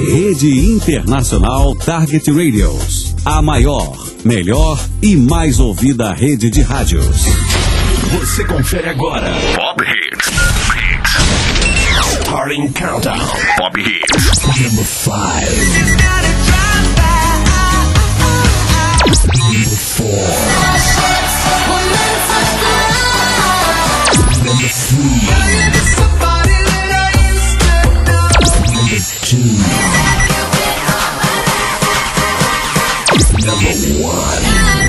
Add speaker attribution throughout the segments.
Speaker 1: Rede Internacional Target Radios. A maior, melhor e mais ouvida rede de rádios.
Speaker 2: Você confere agora Pop Hits. Starting Countdown. Pop Hits. Number 5. Number 4. Number 3. Number 2. Number 1.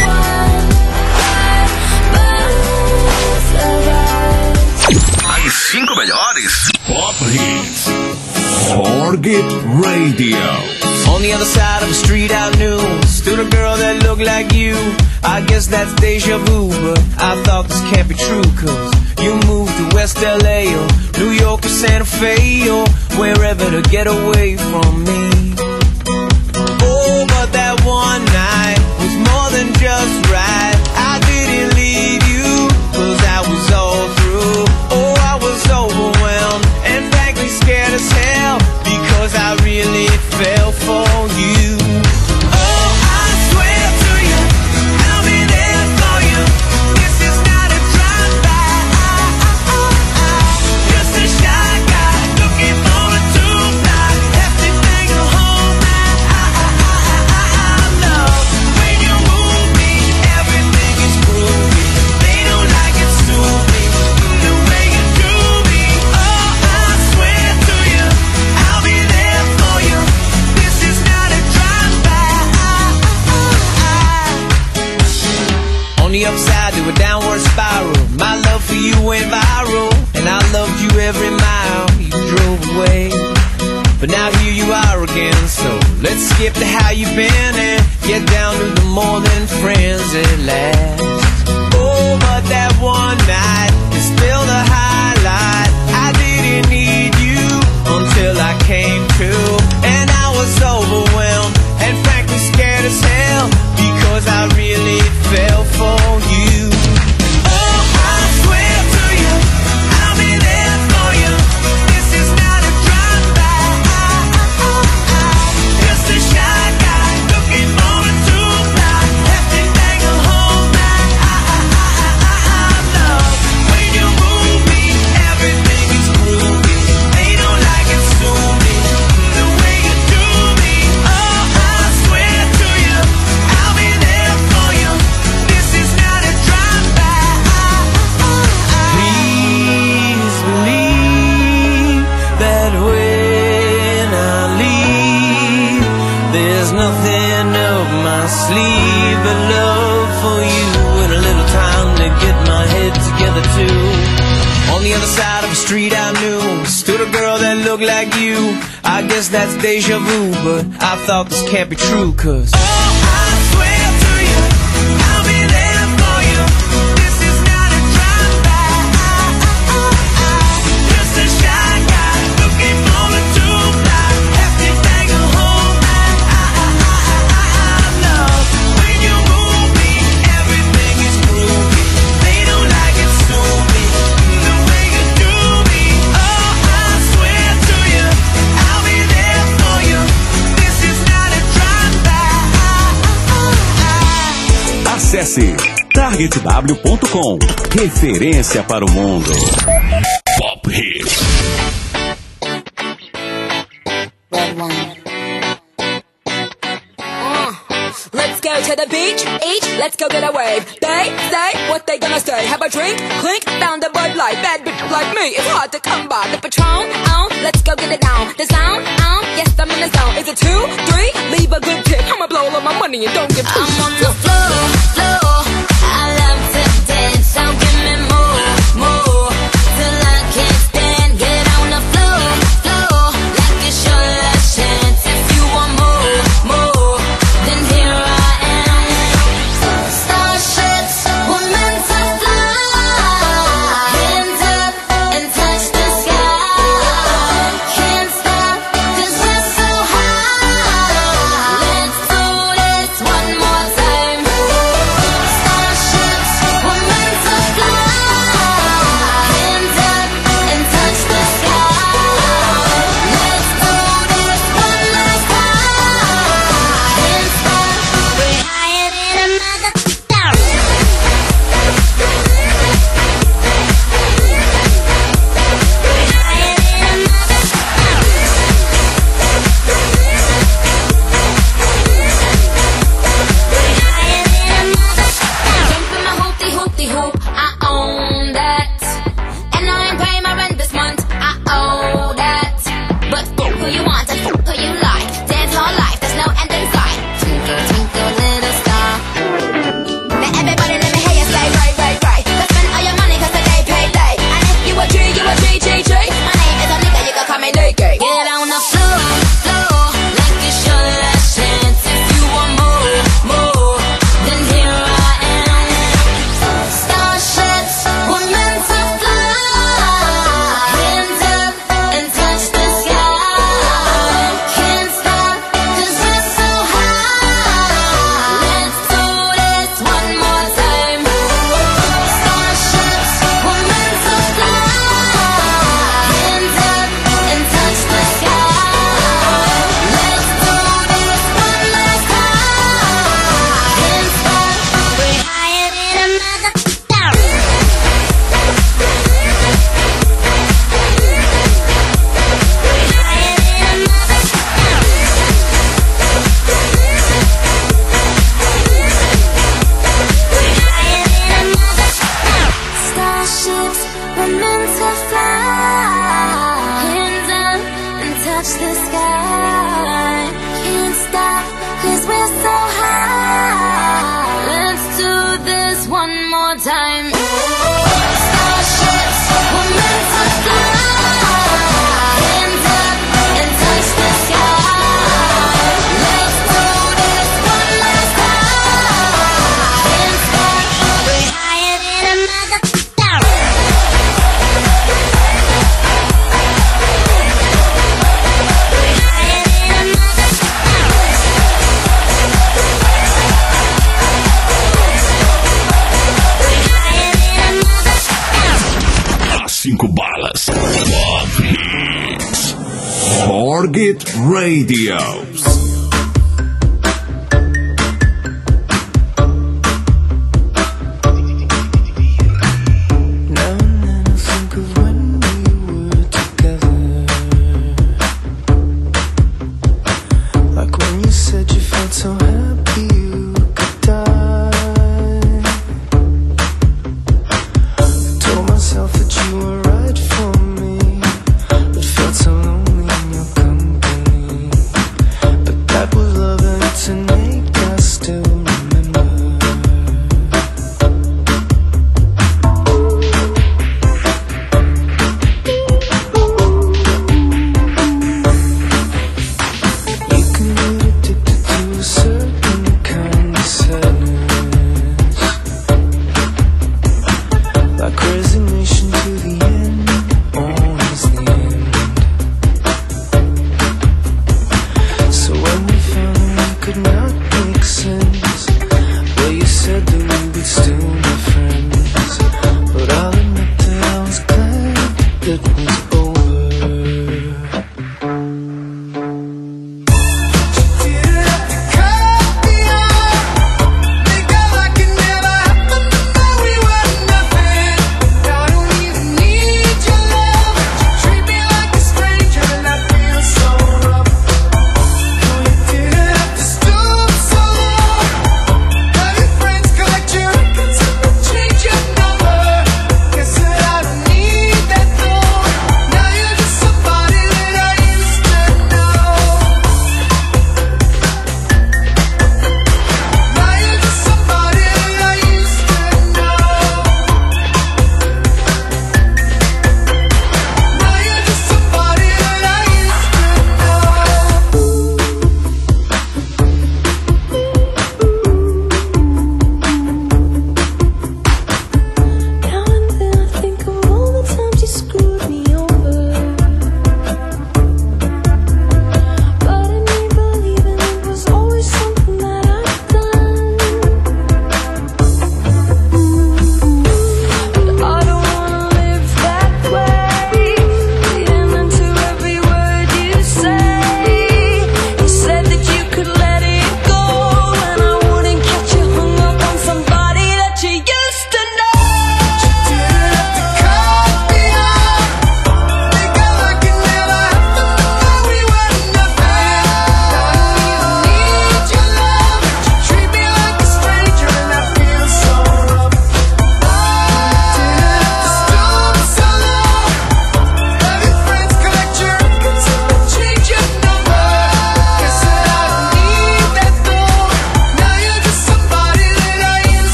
Speaker 3: As 5 melhores
Speaker 2: Pop Hits. Target Radio.
Speaker 4: On the other side of the street I knew stood a girl that looked like you. I guess that's deja vu, but I thought this can't be true, cause you moved to West LA or New York or Santa Fe or wherever to get away from me. Oh, but that one night was more than just right. I didn't leave you, cause I was all through. Oh, I was overwhelmed and frankly scared as hell, because I really fell for you. Oh, I swear to you, I'll be there for you. This is not a drive-by. Just a shy guy looking for a two-fly. Have to take you home now. No, when you move me, everything is groovy. They don't like it, sue me, the way you do me. Oh, I swear to you, I'll be there for you. This is not a drive-by. On the upside to a downward spiral, my love for you went viral, and I loved you every mile you drove away. But now here you are again, so let's skip to how you've been and get down to the more than friends at last. Oh, but that one night is still the highlight. I didn't need you until I came to, and I was overwhelmed and frankly scared as hell, because I really fell for you. Oh, I swear to you, I'll be there for you. This is not a drive-by. Just a shy guy looking for a two-fly. Have to take you home now. No, when you move me, everything is groovy. They don't like it, sue me, the way you do me. Oh, I swear to you, I'll be there for you. This is not a drive-by. Please believe that when I leave, there's nothing up my sleeve but love for you and a little time to get my head together too. On the other side of the street I knew stood a girl that looked like you. I guess that's deja vu, but I thought this can't be true, cause oh, I swear to you, I'll be there for you. This is not a drive-by. Just a shy guy looking for a two-fly. Have to take you home now. When you move me, everything is groovy. They don't like it, sue me, the way you do me. Oh, I swear to you, I'll be there for you. This is not a drive-by.
Speaker 1: Acesse targetw.com. Referência para o mundo.
Speaker 2: Pop Hits.
Speaker 5: Red one. Let's go to the beach, let's go get a wave. They say what they gonna say. Have a drink, clink, down the Bud Light. Bad bitch like me, it's hard to come by. The Patron, let's go get it down. The sound, yes I'm in the zone. Is it 2, 3? Leave a good tip. I'ma blow all my money and don't give two. I'm on the floor. I love to dance, so give me more, till I can't stand. Get on the floor, like it's your last chance. If you want more, then here I am. Starships were meant to fly. Hands up and touch the sky. Can't stop 'cause we're so high. Let's do this one more time.
Speaker 2: 5 balas. Pop Hits. Target Radios.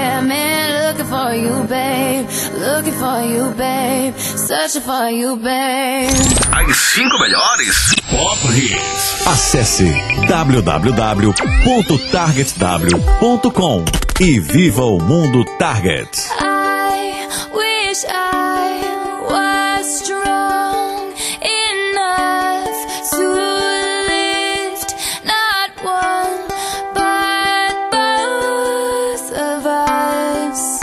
Speaker 6: yeah, man, looking for you, babe. Looking for you, babe. Searching for you, babe.
Speaker 3: As 5 melhores Pop Hits.
Speaker 1: Acesse www.targetw.com e viva o mundo Target.
Speaker 6: I wish I was strong enough to lift not one but both of us.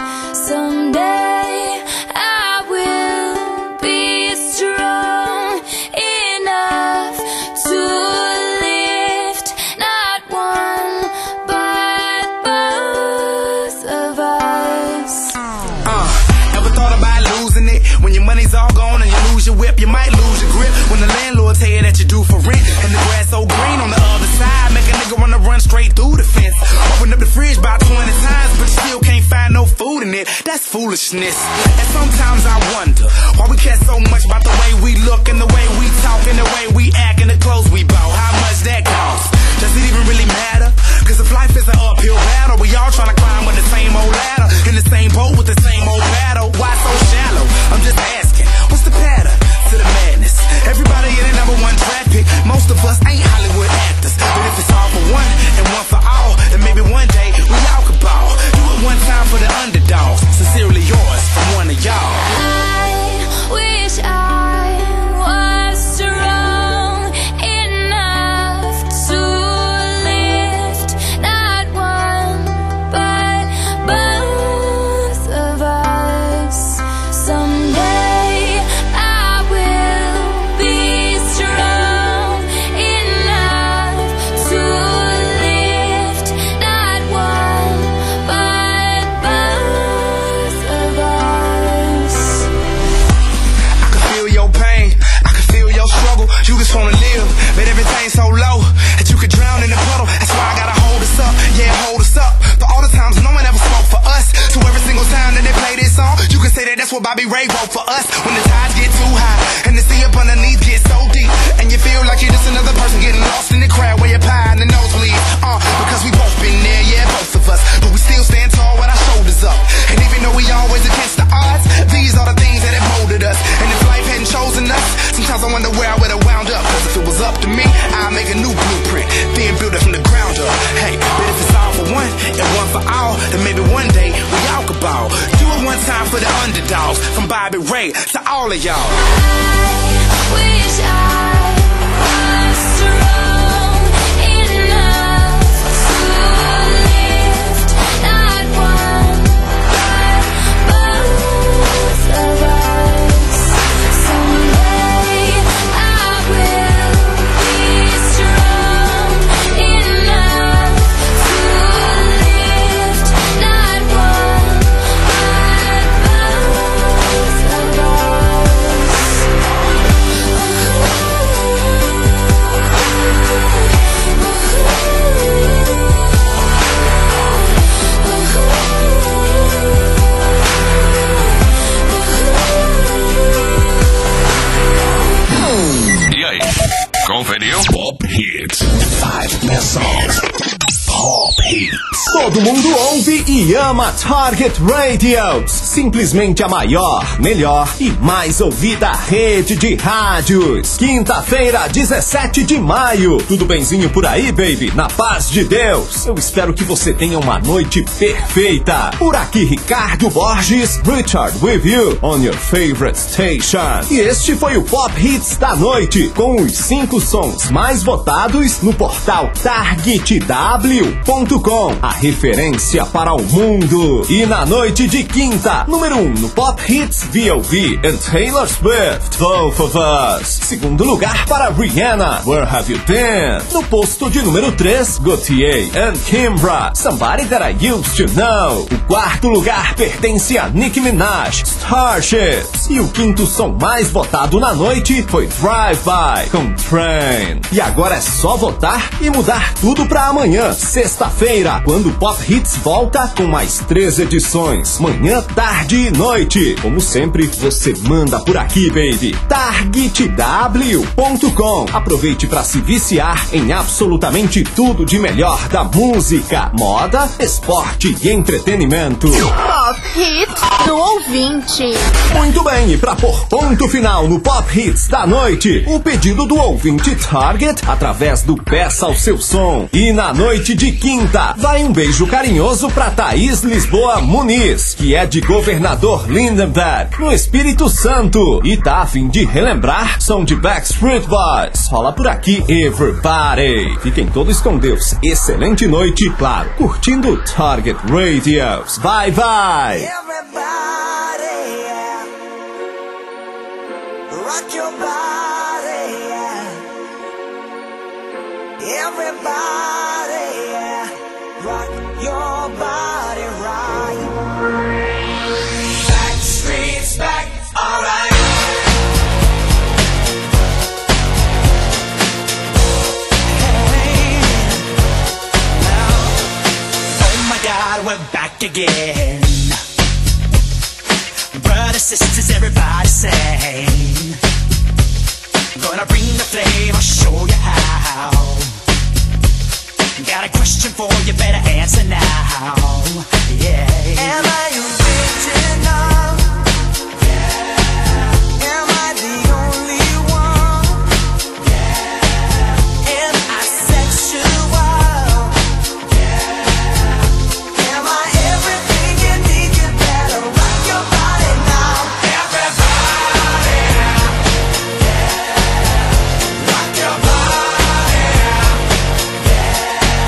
Speaker 6: Someday I will be strong enough to lift not one but both of us.
Speaker 7: Ever thought about losing it? When your money's all gone and you lose your whip, you might lose your grip. When the landlord tell you that you do for rent and the grass so green on the other side, make a nigga wanna run straight through the fence. Open up the fridge about 20 times, but you still can't find no food in it. That's foolishness. And sometimes I wonder why we care so much about the way we look and the way we talk and the way we act and the clothes we bought. How much that costs? Does it even really matter? Cause if life is an uphill battle, we all tryna climb with the same old ladder, in the same boat with the same old battle. Why so shallow? I'm just asking, what's the pattern to the madness? Everybody in the number one draft pick. Most of us ain't Hollywood actors, but if it's all for one and one for all, then maybe one day we all could ball. Do it one time for the underdogs. Sincerely yours from one of y'all.
Speaker 6: I wish I was strong enough to lift not one but both of us. Someday I will be strong enough to lift not one but both of us.
Speaker 7: I can feel your pain, I can feel your struggle. You just wanna live, but everything's so low that you could drown in the puddle. That's why I gotta hold us up, yeah, hold us up. For all the times no one ever spoke for us, so every single time that they play this song, you can say that that's what Bobby Ray wrote for us. When the tides get too high and the sea up underneath gets so deep, and you feel like you're just another person getting lost in the crowd where you're pie in the nosebleed. Because we both been there, yeah, both of us, but we still stand tall with our shoulders up. And even though we always against the odds, these are the things that have molded us. And if life hadn't chosen us, sometimes I wonder where I would've wound up. Cause if it was up to me, I'd make a new blueprint, then build it from the ground up. Hey, but if it's all for one and one for all, then maybe one day we all could ball. Do it one time for the underdogs, from Bobby Ray to all of y'all.
Speaker 6: I wish I was strong enough to lift not one but both of us. Someday I will be strong enough to lift not one but both of
Speaker 3: E aí, conferiu? Pop Hits. 5 best songs. Pop Hits.
Speaker 8: Todo mundo ouve e ama Target Radios. Simplesmente a maior, melhor e mais ouvida rede de rádios. Quinta-feira, 17 de maio. Tudo benzinho por aí, baby? Na paz de Deus. Eu espero que você tenha uma noite perfeita. Por aqui, Ricardo Borges, Richard with you on your favorite station. E este foi o Pop Hits da noite, com os 5 sons mais votados no portal targetw.com, a referência para o mundo. E na noite de quinta, número 1 no Pop Hits, B.O.B. and Taylor Swift, Both of Us. Segundo lugar para Rihanna, Where Have You Been? No posto de número 3, Gautier and Kimbra, Somebody That I Used to Know. O quarto lugar pertence a Nicki Minaj, Starships. E o quinto som mais votado na noite foi Drive By, com Train. E agora é só votar e mudar tudo pra amanhã, sexta-feira, quando o Pop Pop Hits volta com mais 3 edições, manhã, tarde e noite. Como sempre, você manda por aqui, baby. TargetW.com. Aproveite para se viciar em absolutamente tudo de melhor da música, moda, esporte e entretenimento.
Speaker 9: Pop Hits do ouvinte.
Speaker 8: Muito bem, e para pôr ponto final no Pop Hits da noite, o pedido do ouvinte Target através do Peça ao Seu Som. E na noite de quinta, vai um beijo carinhoso pra Thaís Lisboa Muniz, que é de Governador Lindenberg, no Espírito Santo, e tá a fim de relembrar som de Backstreet Boys. Rola por aqui, everybody. Fiquem todos com Deus. Excelente noite, claro, curtindo Target Radios. Bye, bye.
Speaker 10: Everybody, yeah. Rock your body, yeah. Everybody, yeah. Rock your body right. Backstreet's back, alright. Hey, now, oh my God, we're back again. Brothers, sisters, everybody sing. Gonna bring the flame, I'll show you how. Got a question for you, better answer now. Yeah. Am I original? Yeah. Am I the only one? Yeah. Am I sexual? Yeah. Am I everything you need? You better rock your body now. Everybody, yeah. Rock your body, yeah.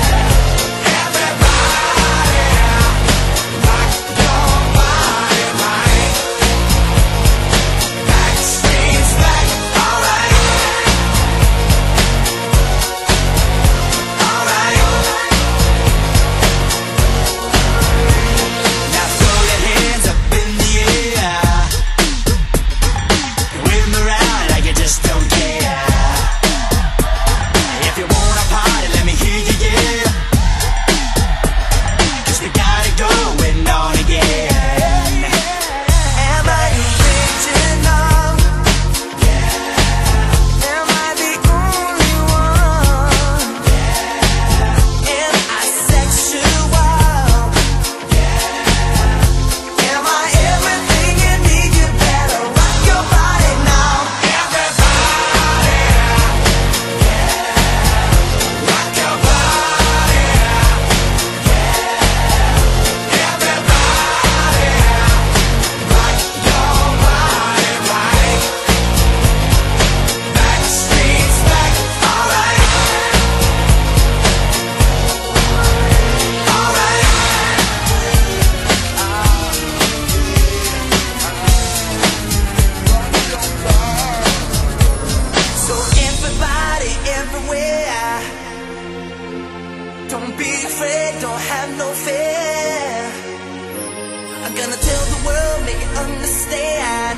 Speaker 10: Don't be afraid, don't have no fear. I'm gonna tell the world, make it understand.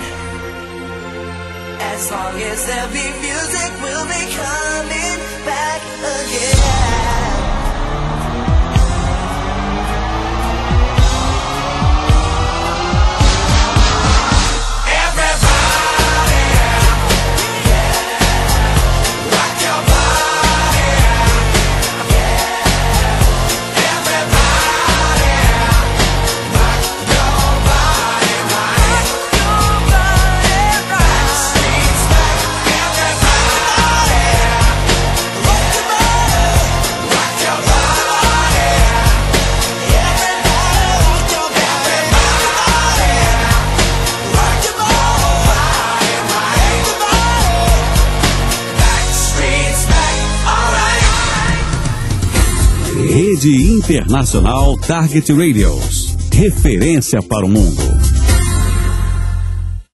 Speaker 10: As long as there be music, we'll be coming back again.
Speaker 1: Rede Internacional Target Radios. Referência para o mundo.